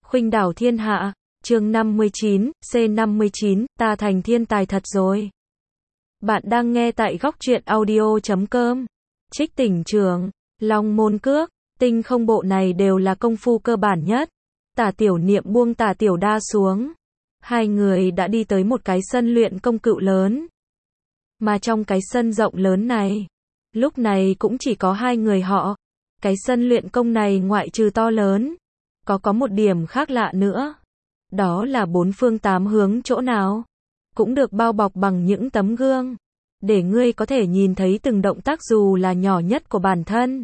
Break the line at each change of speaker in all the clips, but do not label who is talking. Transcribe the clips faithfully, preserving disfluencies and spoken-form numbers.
Khuynh đảo thiên hạ, chương năm mươi chín, C năm mươi chín, ta thành thiên tài thật rồi. Bạn đang nghe tại góc truyện audio chấm com. Trích tỉnh trường, long môn cước, tinh không bộ này đều là công phu cơ bản nhất. Tả Tiểu Niệm buông Tả Tiểu Đa xuống. Hai người đã đi tới một cái sân luyện công cự lớn. Mà trong cái sân rộng lớn này, lúc này cũng chỉ có hai người họ. Cái sân luyện công này ngoại trừ to lớn, có có một điểm khác lạ nữa. Đó là bốn phương tám hướng chỗ nào cũng được bao bọc bằng những tấm gương, để ngươi có thể nhìn thấy từng động tác dù là nhỏ nhất của bản thân.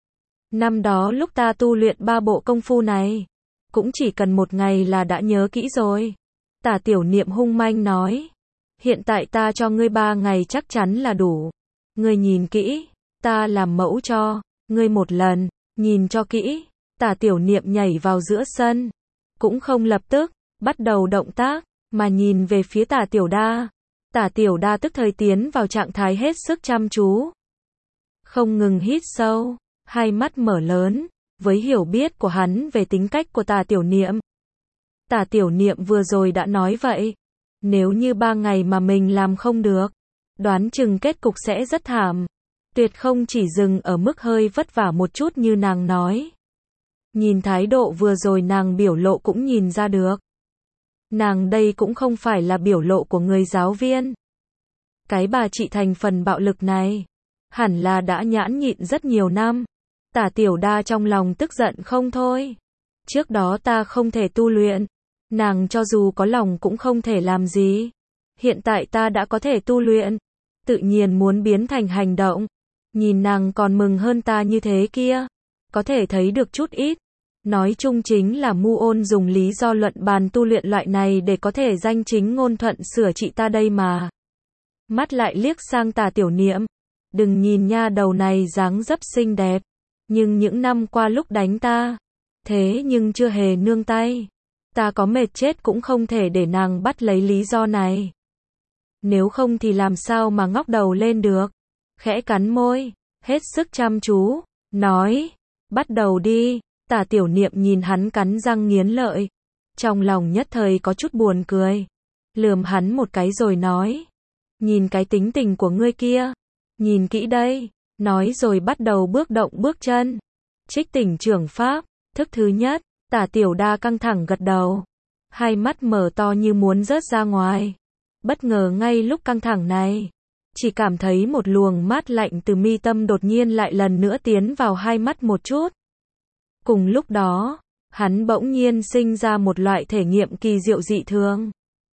Năm đó lúc ta tu luyện ba bộ công phu này, cũng chỉ cần một ngày là đã nhớ kỹ rồi. Tả Tiểu Niệm hung manh nói. Hiện tại ta cho ngươi ba ngày chắc chắn là đủ. Ngươi nhìn kỹ, ta làm mẫu cho ngươi một lần, nhìn cho kỹ. Tả Tiểu Niệm nhảy vào giữa sân, cũng không lập tức bắt đầu động tác, mà nhìn về phía Tả Tiểu Đa. Tả Tiểu Đa tức thời tiến vào trạng thái hết sức chăm chú, không ngừng hít sâu, hai mắt mở lớn, với hiểu biết của hắn về tính cách của Tả Tiểu Niệm. Tả Tiểu Niệm vừa rồi đã nói vậy, nếu như ba ngày mà mình làm không được, đoán chừng kết cục sẽ rất thảm, tuyệt không chỉ dừng ở mức hơi vất vả một chút như nàng nói. Nhìn thái độ vừa rồi nàng biểu lộ cũng nhìn ra được. Nàng đây cũng không phải là biểu lộ của người giáo viên. Cái bà chị thành phần bạo lực này, hẳn là đã nhãn nhịn rất nhiều năm. Tả Tiểu Đa trong lòng tức giận không thôi. Trước đó ta không thể tu luyện, nàng cho dù có lòng cũng không thể làm gì. Hiện tại ta đã có thể tu luyện, tự nhiên muốn biến thành hành động. Nhìn nàng còn mừng hơn ta như thế kia, có thể thấy được chút ít. Nói chung chính là Mu Ôn dùng lý do luận bàn tu luyện loại này để có thể danh chính ngôn thuận sửa trị ta đây mà. Mắt lại liếc sang Tả Tiểu Niệm. Đừng nhìn nha đầu này dáng dấp xinh đẹp, nhưng những năm qua lúc đánh ta, thế nhưng chưa hề nương tay. Ta có mệt chết cũng không thể để nàng bắt lấy lý do này. Nếu không thì làm sao mà ngóc đầu lên được. Khẽ cắn môi, hết sức chăm chú, nói, bắt đầu đi. Tả Tiểu Niệm nhìn hắn cắn răng nghiến lợi, trong lòng nhất thời có chút buồn cười, lườm hắn một cái rồi nói, nhìn cái tính tình của ngươi kia, nhìn kỹ đây, nói rồi bắt đầu bước động bước chân. Trích tỉnh trưởng pháp, thức thứ nhất. Tả Tiểu Đa căng thẳng gật đầu, hai mắt mở to như muốn rớt ra ngoài. Bất ngờ ngay lúc căng thẳng này, chỉ cảm thấy một luồng mát lạnh từ mi tâm đột nhiên lại lần nữa tiến vào hai mắt một chút. Cùng lúc đó, hắn bỗng nhiên sinh ra một loại thể nghiệm kỳ diệu dị thường.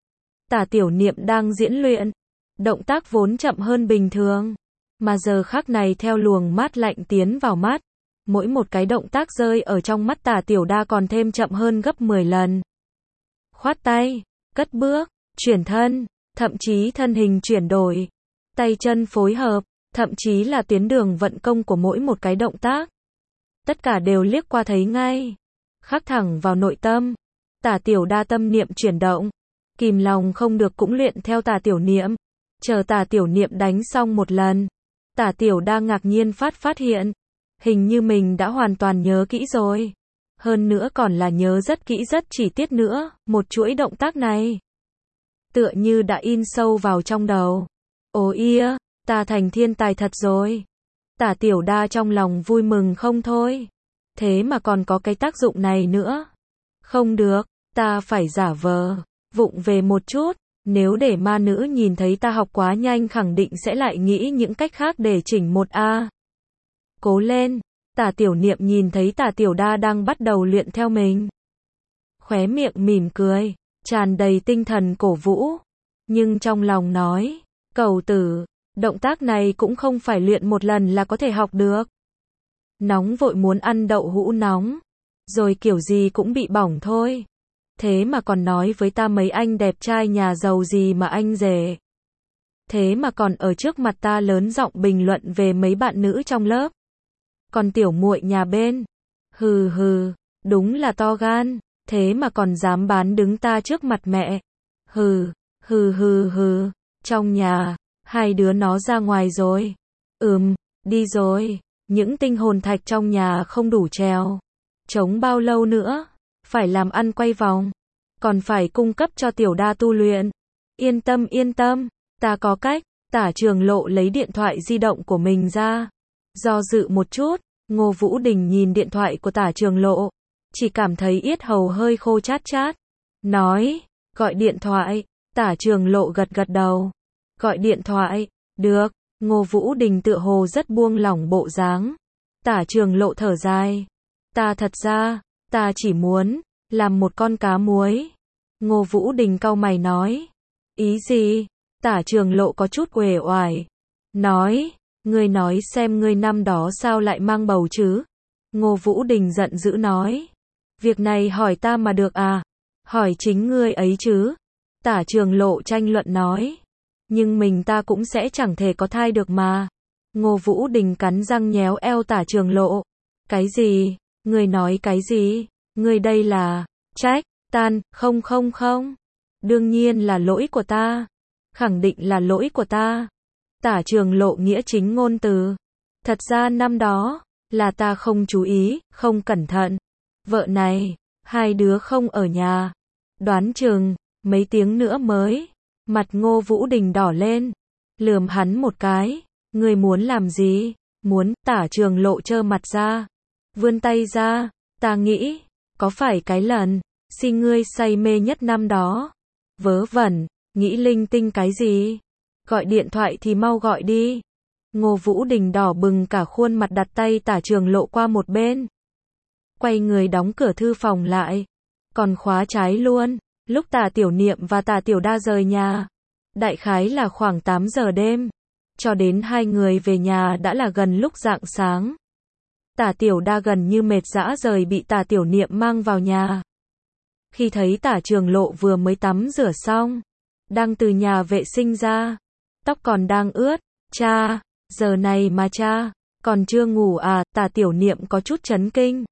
Tả Tiểu Niệm đang diễn luyện, động tác vốn chậm hơn bình thường, mà giờ khắc này theo luồng mát lạnh tiến vào mắt, mỗi một cái động tác rơi ở trong mắt Tả Tiểu Đa còn thêm chậm hơn gấp mười lần. Khoát tay, cất bước, chuyển thân, thậm chí thân hình chuyển đổi, tay chân phối hợp, thậm chí là tuyến đường vận công của mỗi một cái động tác. Tất cả đều liếc qua thấy ngay, khắc thẳng vào nội tâm. Tả Tiểu Đa tâm niệm chuyển động, kìm lòng không được cũng luyện theo Tả Tiểu Niệm. Chờ Tả Tiểu Niệm đánh xong một lần, Tả Tiểu Đa ngạc nhiên phát phát hiện, hình như mình đã hoàn toàn nhớ kỹ rồi. Hơn nữa còn là nhớ rất kỹ rất chi tiết nữa, một chuỗi động tác này tựa như đã in sâu vào trong đầu. Ồ ia, ta thành thiên tài thật rồi. Tả Tiểu Đa trong lòng vui mừng không thôi. Thế mà còn có cái tác dụng này nữa. Không được, ta phải giả vờ, vụng về một chút. Nếu để ma nữ nhìn thấy ta học quá nhanh khẳng định sẽ lại nghĩ những cách khác để chỉnh một a. Cố lên. Tả Tiểu Niệm nhìn thấy Tả Tiểu Đa đang bắt đầu luyện theo mình, khóe miệng mỉm cười, tràn đầy tinh thần cổ vũ. Nhưng trong lòng nói, cầu tử, động tác này cũng không phải luyện một lần là có thể học được. Nóng vội muốn ăn đậu hũ nóng, rồi kiểu gì cũng bị bỏng thôi. Thế mà còn nói với ta mấy anh đẹp trai nhà giàu gì mà anh rể. Thế mà còn ở trước mặt ta lớn giọng bình luận về mấy bạn nữ trong lớp. Còn tiểu muội nhà bên, hừ hừ, đúng là to gan, thế mà còn dám bán đứng ta trước mặt mẹ. Hừ, hừ hừ hừ, trong nhà, hai đứa nó ra ngoài rồi. Ừm, đi rồi, những tinh hồn thạch trong nhà không đủ trèo. Chống bao lâu nữa? phải làm ăn quay vòng, còn phải cung cấp cho tiểu đa tu luyện. Yên tâm yên tâm, ta có cách. Tả Trường Lộ lấy điện thoại di động của mình ra. Do dự một chút, Ngô Vũ Đình nhìn điện thoại của Tả Trường Lộ, chỉ cảm thấy yết hầu hơi khô chát chát. Nói, gọi điện thoại. Tả Trường Lộ gật gật đầu. Gọi điện thoại, được. Ngô Vũ Đình tựa hồ rất buông lỏng bộ dáng. Tả Trường Lộ thở dài. Ta thật ra, ta chỉ muốn làm một con cá muối. Ngô Vũ Đình cau mày nói. Ý gì? Tả Trường Lộ có chút uể oải. Nói, ngươi nói xem ngươi năm đó sao lại mang bầu chứ? Ngô Vũ Đình giận dữ nói. Việc này hỏi ta mà được à? Hỏi chính ngươi ấy chứ? Tả Trường Lộ tranh luận nói. Nhưng mình ta cũng sẽ chẳng thể có thai được mà. Ngô Vũ Đình cắn răng nhéo eo Tả Trường Lộ. Cái gì? Ngươi nói cái gì? Ngươi đây là trách tan, không không không. Đương nhiên là lỗi của ta. Khẳng định là lỗi của ta. Tả Trường Lộ nghĩa chính ngôn từ. Thật ra năm đó, là ta không chú ý, không cẩn thận. Vợ này, hai đứa không ở nhà. Đoán chừng, mấy tiếng nữa mới. Mặt Ngô Vũ Đình đỏ lên. Lườm hắn một cái. Ngươi muốn làm gì? Muốn, Tả Trường Lộ trơ mặt ra. Vươn tay ra. Ta nghĩ, có phải cái lần, si ngươi say mê nhất năm đó? Vớ vẩn, nghĩ linh tinh cái gì? Gọi điện thoại thì mau gọi đi. Ngô Vũ Đình đỏ bừng cả khuôn mặt đặt tay Tả Trường Lộ qua một bên. Quay người đóng cửa thư phòng lại. Còn khóa trái luôn. Lúc Tả Tiểu Niệm và Tả Tiểu Đa rời nhà. Đại khái là khoảng tám giờ đêm. Cho đến hai người về nhà đã là gần lúc rạng sáng. Tả Tiểu Đa gần như mệt rã rời bị Tả Tiểu Niệm mang vào nhà. Khi thấy Tả Trường Lộ vừa mới tắm rửa xong, đang từ nhà vệ sinh ra, tóc còn đang ướt, cha, giờ này mà cha, còn chưa ngủ à? Tả Tiểu Niệm có chút chấn kinh.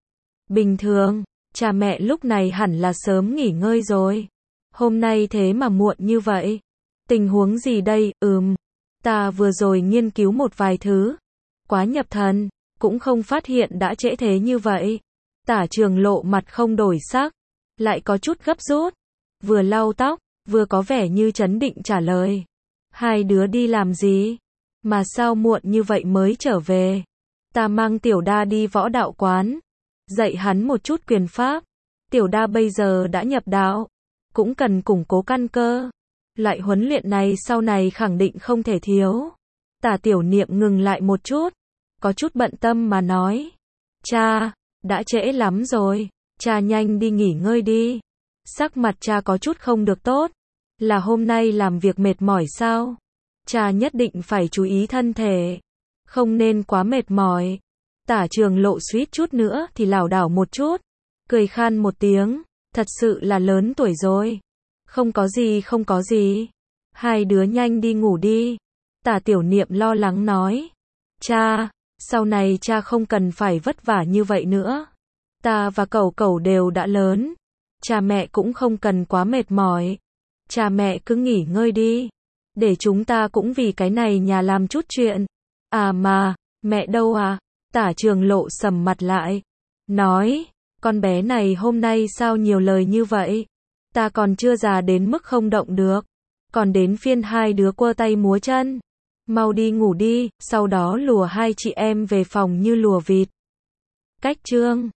Bình thường, cha mẹ lúc này hẳn là sớm nghỉ ngơi rồi. Hôm nay thế mà muộn như vậy. Tình huống gì đây? Ừm, ta vừa rồi nghiên cứu một vài thứ. Quá nhập thần, cũng không phát hiện đã trễ thế như vậy. Tả Trường Lộ mặt không đổi sắc, lại có chút gấp rút. Vừa lau tóc, vừa có vẻ như trấn định trả lời. Hai đứa đi làm gì? Mà sao muộn như vậy mới trở về? Ta mang Tiểu Đa đi võ đạo quán. Dạy hắn một chút quyền pháp. Tiểu Đa bây giờ đã nhập đạo. Cũng cần củng cố căn cơ. Loại huấn luyện này sau này khẳng định không thể thiếu. Tả Tiểu Niệm ngừng lại một chút. Có chút bận tâm mà nói. Cha, đã trễ lắm rồi. Cha nhanh đi nghỉ ngơi đi. Sắc mặt cha có chút không được tốt. Là hôm nay làm việc mệt mỏi sao? Cha nhất định phải chú ý thân thể. Không nên quá mệt mỏi. Tả Trường Lộ suýt chút nữa thì lảo đảo một chút. Cười khan một tiếng. Thật sự là lớn tuổi rồi. Không có gì không có gì. Hai đứa nhanh đi ngủ đi. Tả Tiểu Niệm lo lắng nói. Cha, sau này cha không cần phải vất vả như vậy nữa. Ta và Cẩu Cẩu đều đã lớn. Cha mẹ cũng không cần quá mệt mỏi. Cha mẹ cứ nghỉ ngơi đi. Để chúng ta cũng vì cái này nhà làm chút chuyện. À mà, mẹ đâu à? Tả Trường Lộ sầm mặt lại. Nói, con bé này hôm nay sao nhiều lời như vậy? Ta còn chưa già đến mức không động được. Còn đến phiên hai đứa quơ tay múa chân. Mau đi ngủ đi, sau đó lùa hai chị em về phòng như lùa vịt. Cách chương